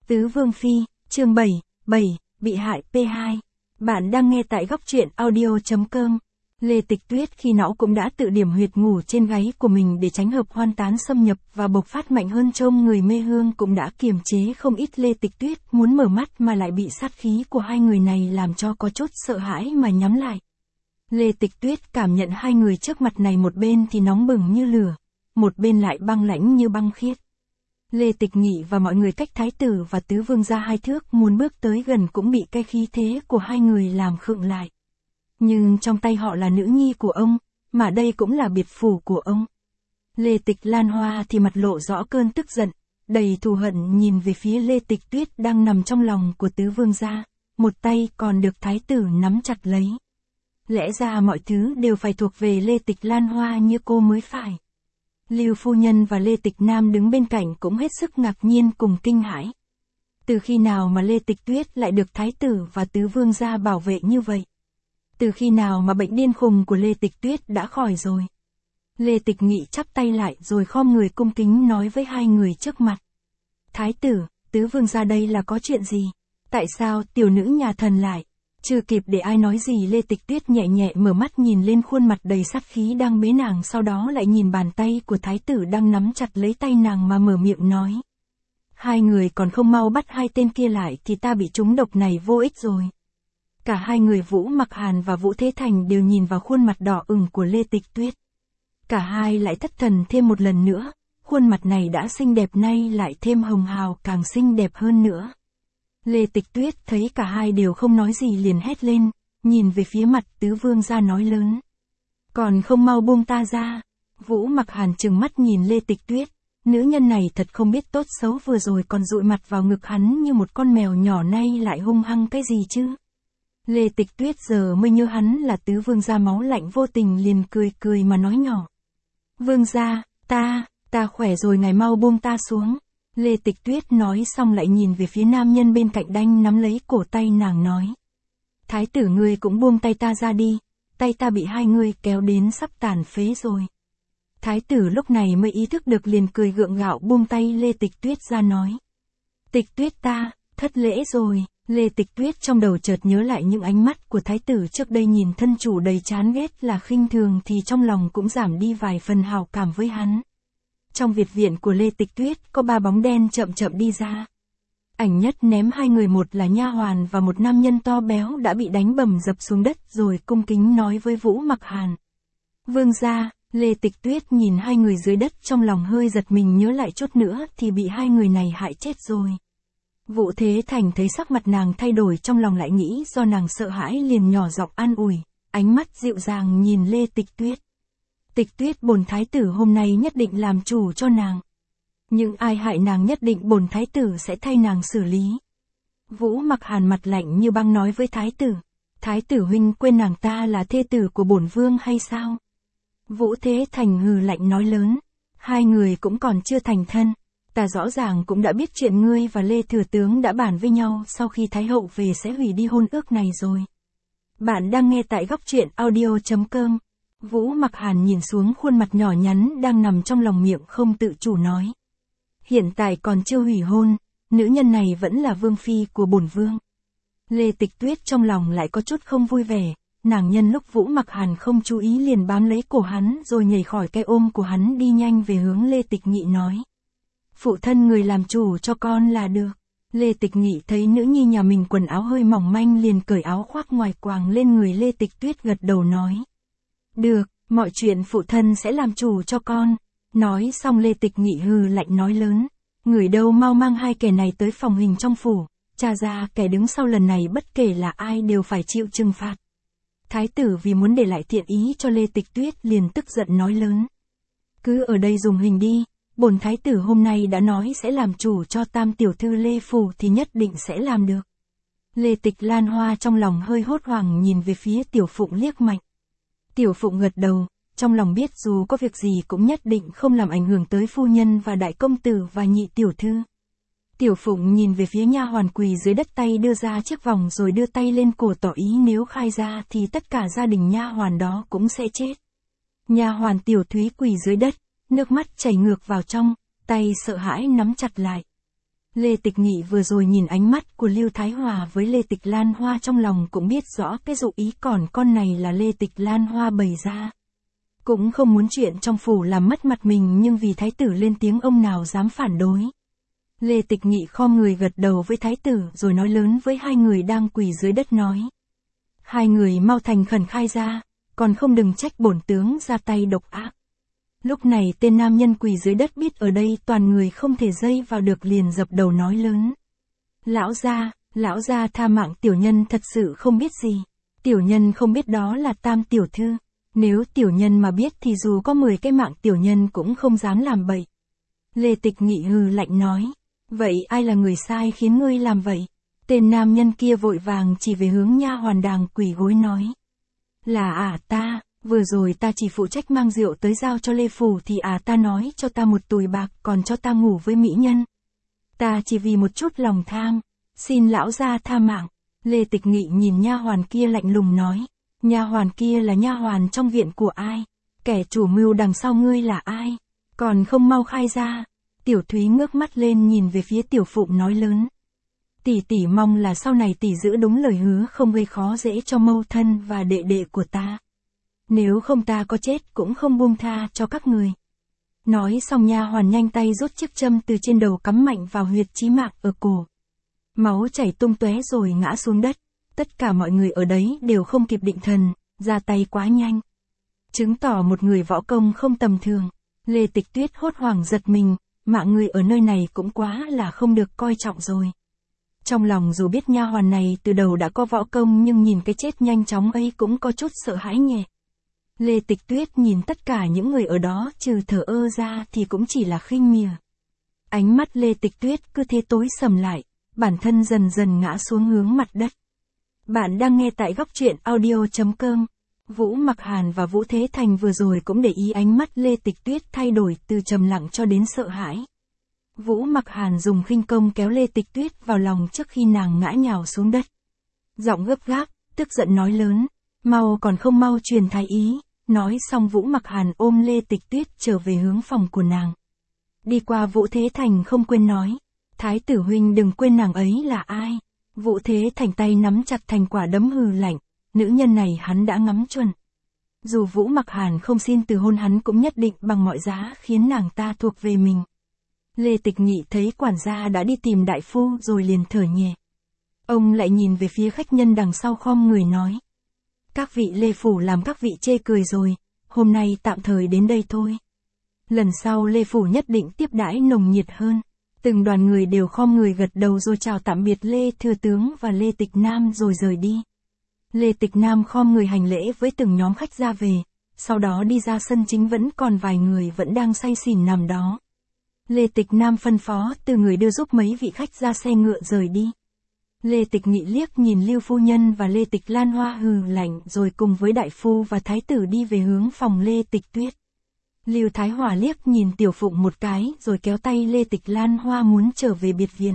Tứ Vương Phi, chương 7, bị hại P2. Bạn đang nghe tại góc truyện audio.com. Lê Tịch Tuyết khi nãy cũng đã tự điểm huyệt ngủ trên gáy của mình để tránh hợp hoan tán xâm nhập và bộc phát mạnh hơn trông người mê hương cũng đã kiềm chế không ít. Lê Tịch Tuyết muốn mở mắt mà lại bị sát khí của hai người này làm cho có chút sợ hãi mà nhắm lại. Lê Tịch Tuyết cảm nhận hai người trước mặt này, một bên thì nóng bừng như lửa, một bên lại băng lãnh như băng khiết. Lê Tịch Nghị và mọi người cách thái tử và tứ vương ra 2 thước muốn bước tới gần cũng bị cái khí thế của hai người làm khựng lại. Nhưng trong tay họ là nữ nhi của ông, mà đây cũng là biệt phủ của ông. Lê Tịch Lan Hoa thì mặt lộ rõ cơn tức giận, đầy thù hận nhìn về phía Lê Tịch Tuyết đang nằm trong lòng của tứ vương gia, một tay còn được thái tử nắm chặt lấy. Lẽ ra mọi thứ đều phải thuộc về Lê Tịch Lan Hoa như cô mới phải. Lưu phu nhân và Lê Tịch Nam đứng bên cạnh cũng hết sức ngạc nhiên cùng kinh hãi. Từ khi nào mà Lê Tịch Tuyết lại được thái tử và tứ vương gia bảo vệ như vậy? Từ khi nào mà bệnh điên khùng của Lê Tịch Tuyết đã khỏi rồi? Lê Tịch Nghị chắp tay lại rồi khom người cung kính nói với hai người trước mặt. Thái tử, tứ vương gia, đây là có chuyện gì? Tại sao tiểu nữ nhà thần lại? Chưa kịp để ai nói gì, Lê Tịch Tuyết nhẹ nhẹ mở mắt nhìn lên khuôn mặt đầy sát khí đang bế nàng, sau đó lại nhìn bàn tay của thái tử đang nắm chặt lấy tay nàng mà mở miệng nói. Hai người còn không mau bắt hai tên kia lại thì ta bị trúng độc này vô ích rồi. Cả hai người Vũ Mặc Hàn và Vũ Thế Thành đều nhìn vào khuôn mặt đỏ ửng của Lê Tịch Tuyết. Cả hai lại thất thần thêm một lần nữa, khuôn mặt này đã xinh đẹp nay lại thêm hồng hào càng xinh đẹp hơn nữa. Lê Tịch Tuyết thấy cả hai đều không nói gì liền hét lên, nhìn về phía mặt tứ vương gia nói lớn. Còn không mau buông ta ra. Vũ Mặc Hàn trừng mắt nhìn Lê Tịch Tuyết, nữ nhân này thật không biết tốt xấu, vừa rồi còn dụi mặt vào ngực hắn như một con mèo nhỏ, nay lại hung hăng cái gì chứ? Lê Tịch Tuyết giờ mới nhớ hắn là tứ vương gia, máu lạnh vô tình liền cười cười mà nói nhỏ. Vương gia, ta khỏe rồi, ngài mau buông ta xuống. Lê Tịch Tuyết nói xong lại nhìn về phía nam nhân bên cạnh đang nắm lấy cổ tay nàng nói. Thái tử, ngươi cũng buông tay ta ra đi, tay ta bị hai ngươi kéo đến sắp tàn phế rồi. Thái tử lúc này mới ý thức được liền cười gượng gạo buông tay Lê Tịch Tuyết ra nói. Tịch Tuyết, ta thất lễ rồi. Lê Tịch Tuyết trong đầu chợt nhớ lại những ánh mắt của thái tử trước đây, nhìn thân chủ đầy chán ghét là khinh thường thì trong lòng cũng giảm đi vài phần hảo cảm với hắn. Trong biệt viện của Lê Tịch Tuyết có 3 bóng đen chậm chậm đi ra. Ảnh nhất ném hai người, một là nha hoàn và một nam nhân to béo đã bị đánh bầm dập xuống đất, rồi cung kính nói với Vũ Mặc Hàn. Vương gia. Lê Tịch Tuyết nhìn hai người dưới đất trong lòng hơi giật mình, nhớ lại chút nữa thì bị hai người này hại chết rồi. Vũ Thế Thành thấy sắc mặt nàng thay đổi, trong lòng lại nghĩ do nàng sợ hãi liền nhỏ giọng an ủi, ánh mắt dịu dàng nhìn Lê Tịch Tuyết. Tịch Tuyết, bổn thái tử hôm nay nhất định làm chủ cho nàng. Nhưng ai hại nàng nhất định bổn thái tử sẽ thay nàng xử lý. Vũ Mặc Hàn mặt lạnh như băng nói với thái tử. Thái tử huynh quên nàng ta là thê tử của bổn vương hay sao? Vũ Thế Thành hừ lạnh nói lớn. Hai người cũng còn chưa thành thân. Ta rõ ràng cũng đã biết chuyện ngươi và Lê Thừa Tướng đã bàn với nhau sau khi Thái Hậu về sẽ hủy đi hôn ước này rồi. Bạn đang nghe tại góc truyện audio.com. Vũ Mặc Hàn nhìn xuống khuôn mặt nhỏ nhắn đang nằm trong lòng, miệng không tự chủ nói. Hiện tại còn chưa hủy hôn, nữ nhân này vẫn là vương phi của bổn vương. Lê Tịch Tuyết trong lòng lại có chút không vui vẻ, nàng nhân lúc Vũ Mặc Hàn không chú ý liền bám lấy cổ hắn rồi nhảy khỏi cái ôm của hắn đi nhanh về hướng Lê Tịch Nghị nói. Phụ thân, người làm chủ cho con là được. Lê Tịch Nghị thấy nữ nhi nhà mình quần áo hơi mỏng manh liền cởi áo khoác ngoài quàng lên người. Lê Tịch Tuyết gật đầu nói. Được, mọi chuyện phụ thân sẽ làm chủ cho con. Nói xong Lê Tịch Nghị hừ lạnh nói lớn. Người đâu mau mang hai kẻ này tới phòng hình trong phủ, tra ra kẻ đứng sau lần này bất kể là ai đều phải chịu trừng phạt. Thái tử vì muốn để lại thiện ý cho Lê Tịch Tuyết liền tức giận nói lớn. Cứ ở đây dùng hình đi, bổn thái tử hôm nay đã nói sẽ làm chủ cho tam tiểu thư Lê Phủ thì nhất định sẽ làm được. Lê Tịch Lan Hoa trong lòng hơi hốt hoảng nhìn về phía Tiểu Phụng liếc mạnh. Tiểu Phụng gật đầu, trong lòng biết dù có việc gì cũng nhất định không làm ảnh hưởng tới phu nhân và đại công tử và nhị tiểu thư. Tiểu Phụng nhìn về phía nha hoàn quỳ dưới đất, tay đưa ra chiếc vòng rồi đưa tay lên cổ tỏ ý nếu khai ra thì tất cả gia đình nha hoàn đó cũng sẽ chết. Nha hoàn Tiểu Thúy quỳ dưới đất, nước mắt chảy ngược vào trong, tay sợ hãi nắm chặt lại. Lê Tịch Nghị vừa rồi nhìn ánh mắt của Lưu Thái Hòa với Lê Tịch Lan Hoa trong lòng cũng biết rõ cái dụ ý còn con này là Lê Tịch Lan Hoa bày ra. Cũng không muốn chuyện trong phủ làm mất mặt mình nhưng vì thái tử lên tiếng ông nào dám phản đối. Lê Tịch Nghị khom người gật đầu với thái tử rồi nói lớn với hai người đang quỳ dưới đất nói. Hai người mau thành khẩn khai ra, còn không đừng trách bổn tướng ra tay độc ác. Lúc này tên nam nhân quỳ dưới đất biết ở đây toàn người không thể dây vào được liền dập đầu nói lớn. Lão gia tha mạng tiểu nhân thật sự không biết gì. Tiểu nhân không biết đó là Tam tiểu thư. Nếu tiểu nhân mà biết thì dù có 10 cái mạng tiểu nhân cũng không dám làm bậy. Lê Tịch Nghị hừ lạnh nói. Vậy ai là người sai khiến ngươi làm vậy? Tên nam nhân kia vội vàng chỉ về hướng nha hoàn đang quỳ gối nói. Là ta, vừa rồi ta chỉ phụ trách mang rượu tới giao cho Lê Phủ thì ta nói cho ta một tùi bạc còn cho ta ngủ với mỹ nhân. Ta chỉ vì một chút lòng tham, xin lão gia tha mạng. Lê Tịch Nghị nhìn nha hoàn kia lạnh lùng nói. Nha hoàn kia là nha hoàn trong viện của ai? Kẻ chủ mưu đằng sau ngươi là ai? Còn không mau khai ra. Tiểu Thúy ngước mắt lên nhìn về phía Tiểu Phụng nói lớn. Tỷ mong là sau này tỷ giữ đúng lời hứa không gây khó dễ cho mâu thân và đệ đệ của ta. Nếu không ta có chết cũng không buông tha cho các người. Nói xong nha hoàn nhanh tay rút chiếc châm từ trên đầu cắm mạnh vào huyệt chí mạng ở cổ. Máu chảy tung tóe rồi ngã xuống đất. Tất cả mọi người ở đấy đều không kịp định thần, ra tay quá nhanh. Chứng tỏ một người võ công không tầm thường. Lê Tịch Tuyết hốt hoảng giật mình, mạng người ở nơi này cũng quá là không được coi trọng rồi. Trong lòng dù biết nha hoàn này từ đầu đã có võ công nhưng nhìn cái chết nhanh chóng ấy cũng có chút sợ hãi nhẹ. Lê Tịch Tuyết nhìn tất cả những người ở đó trừ thờ ơ ra thì cũng chỉ là khinh mỉa. Ánh mắt Lê Tịch Tuyết cứ thế tối sầm lại, bản thân dần dần ngã xuống hướng mặt đất. Bạn đang nghe tại góc truyện audio.com. Vũ Mặc Hàn và Vũ Thế Thành vừa rồi cũng để ý ánh mắt Lê Tịch Tuyết thay đổi từ trầm lặng cho đến sợ hãi. Vũ Mặc Hàn dùng khinh công kéo Lê Tịch Tuyết vào lòng trước khi nàng ngã nhào xuống đất. Giọng gấp gáp, tức giận nói lớn, mau còn không mau truyền thái ý. Nói xong Vũ Mặc Hàn ôm Lê Tịch Tuyết trở về hướng phòng của nàng. Đi qua Vũ Thế Thành không quên nói, Thái tử huynh đừng quên nàng ấy là ai. Vũ Thế Thành tay nắm chặt thành quả đấm hừ lạnh, nữ nhân này hắn đã ngắm chuẩn. Dù Vũ Mặc Hàn không xin từ hôn hắn cũng nhất định bằng mọi giá khiến nàng ta thuộc về mình. Lê Tịch Nghị thấy quản gia đã đi tìm đại phu rồi liền thở nhẹ. Ông lại nhìn về phía khách nhân đằng sau khom người nói. Các vị Lê Phủ làm các vị chê cười rồi, hôm nay tạm thời đến đây thôi. Lần sau Lê Phủ nhất định tiếp đãi nồng nhiệt hơn. Từng đoàn người đều khom người gật đầu rồi chào tạm biệt Lê Thừa Tướng và Lê Tịch Nam rồi rời đi. Lê Tịch Nam khom người hành lễ với từng nhóm khách ra về, sau đó đi ra sân chính vẫn còn vài người vẫn đang say xỉn nằm đó. Lê Tịch Nam phân phó từ người đưa giúp mấy vị khách ra xe ngựa rời đi. Lê Tịch Nghị liếc nhìn Lưu Phu Nhân và Lê Tịch Lan Hoa hừ lạnh rồi cùng với đại phu và thái tử đi về hướng phòng Lê Tịch Tuyết. Lưu Thái Hòa liếc nhìn Tiểu Phụng một cái rồi kéo tay Lê Tịch Lan Hoa muốn trở về biệt viện.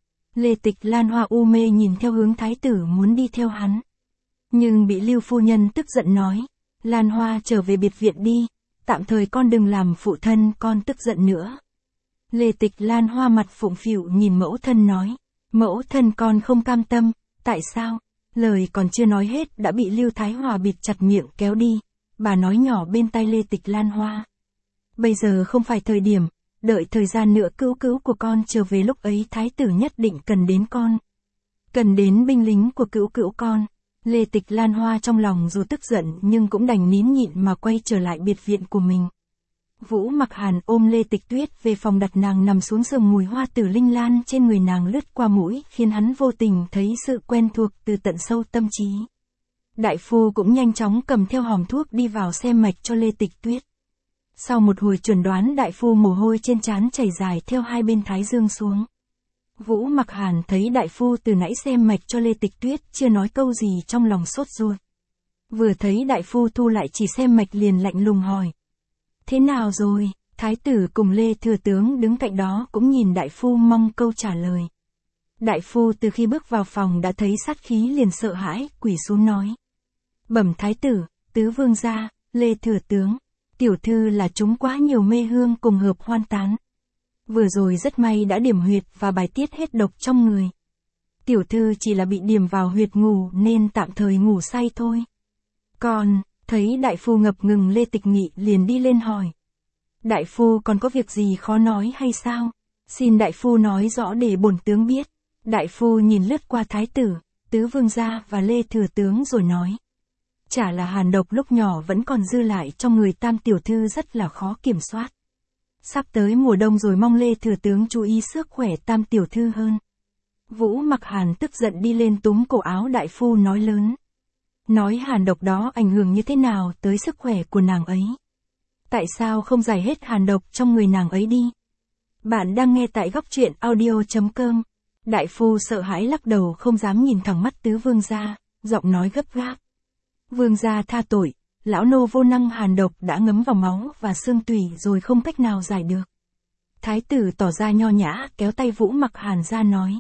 Lê Tịch Lan Hoa u mê nhìn theo hướng thái tử muốn đi theo hắn. Nhưng bị Lưu Phu Nhân tức giận nói, Lan Hoa trở về biệt viện đi, tạm thời con đừng làm phụ thân con tức giận nữa. Lê Tịch Lan Hoa mặt phụng phịu nhìn mẫu thân nói, mẫu thân con không cam tâm, tại sao? Lời còn chưa nói hết đã bị Lưu Thái Hòa bịt chặt miệng kéo đi, bà nói nhỏ bên tai Lê Tịch Lan Hoa. Bây giờ không phải thời điểm, đợi thời gian nữa cứu của con trở về lúc ấy thái tử nhất định cần đến con. Cần đến binh lính của cứu con. Lê Tịch Lan Hoa trong lòng dù tức giận nhưng cũng đành nín nhịn mà quay trở lại biệt viện của mình. Vũ Mặc Hàn ôm Lê Tịch Tuyết về phòng đặt nàng nằm xuống giường mùi hoa tử linh lan trên người nàng lướt qua mũi khiến hắn vô tình thấy sự quen thuộc từ tận sâu tâm trí. Đại phu cũng nhanh chóng cầm theo hòm thuốc đi vào xem mạch cho Lê Tịch Tuyết. Sau một hồi chuẩn đoán đại phu mồ hôi trên trán chảy dài theo hai bên thái dương xuống. Vũ Mặc Hàn thấy đại phu từ nãy xem mạch cho Lê Tịch Tuyết chưa nói câu gì trong lòng sốt ruột. Vừa thấy đại phu thu lại chỉ xem mạch liền lạnh lùng hỏi. Thế nào rồi? Thái tử cùng Lê Thừa Tướng đứng cạnh đó cũng nhìn đại phu mong câu trả lời. Đại phu từ khi bước vào phòng đã thấy sát khí liền sợ hãi, quỳ xuống nói. Bẩm thái tử, tứ vương gia, Lê Thừa Tướng, tiểu thư là chúng quá nhiều mê hương cùng hợp hoan tán. Vừa rồi rất may đã điểm huyệt và bài tiết hết độc trong người. Tiểu thư chỉ là bị điểm vào huyệt ngủ nên tạm thời ngủ say thôi. Còn, thấy đại phu ngập ngừng Lê Tịch Nghị liền đi lên hỏi. Đại phu còn có việc gì khó nói hay sao? Xin đại phu nói rõ để bổn tướng biết. Đại phu nhìn lướt qua thái tử, tứ vương gia và Lê thừa tướng rồi nói. Chả là hàn độc lúc nhỏ vẫn còn dư lại trong người tam tiểu thư rất là khó kiểm soát. Sắp tới mùa đông rồi, mong Lê thừa tướng chú ý sức khỏe tam tiểu thư hơn. Vũ Mặc Hàn tức giận đi lên túm cổ áo đại phu nói lớn. Nói hàn độc đó ảnh hưởng như thế nào tới sức khỏe của nàng ấy. Tại sao không giải hết hàn độc trong người nàng ấy đi? Bạn đang nghe tại góc truyện audio.com. Đại phu sợ hãi lắc đầu không dám nhìn thẳng mắt tứ vương gia, giọng nói gấp gáp. Vương gia tha tội, lão nô vô năng, hàn độc đã ngấm vào máu và xương tủy rồi không cách nào giải được. Thái tử tỏ ra nho nhã kéo tay Vũ Mặc Hàn ra nói.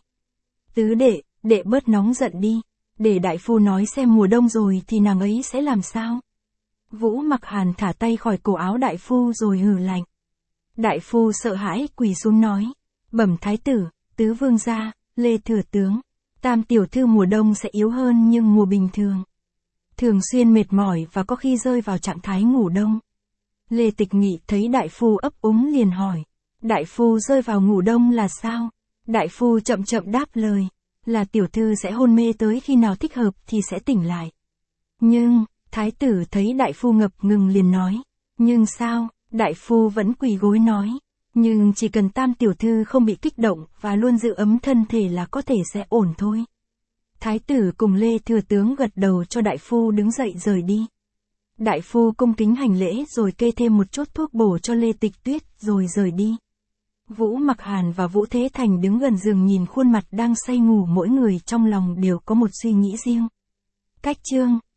Tứ đệ bớt nóng giận đi, để đại phu nói xem mùa đông rồi thì nàng ấy sẽ làm sao. Vũ Mặc Hàn thả tay khỏi cổ áo đại phu rồi hừ lạnh. Đại phu sợ hãi quỳ xuống nói. Bẩm thái tử, tứ vương gia, Lê thừa tướng, tam tiểu thư mùa đông sẽ yếu hơn nhưng mùa bình thường. Thường xuyên mệt mỏi và có khi rơi vào trạng thái ngủ đông. Lê Tịch Nghị thấy đại phu ấp úng liền hỏi. Đại phu rơi vào ngủ đông là sao? Đại phu chậm chậm đáp lời. Là tiểu thư sẽ hôn mê tới khi nào thích hợp thì sẽ tỉnh lại. Nhưng, thái tử thấy đại phu ngập ngừng liền nói. Nhưng sao? Đại phu vẫn quỳ gối nói. Nhưng chỉ cần tam tiểu thư không bị kích động và luôn giữ ấm thân thể là có thể sẽ ổn thôi. Thái tử cùng Lê thừa tướng gật đầu cho đại phu đứng dậy rời đi. Đại phu cung kính hành lễ rồi kê thêm một chút thuốc bổ cho Lê Tịch Tuyết rồi rời đi. Vũ Mặc Hàn và Vũ Thế Thành đứng gần giường nhìn khuôn mặt đang say ngủ, mỗi người trong lòng đều có một suy nghĩ riêng. Cách chương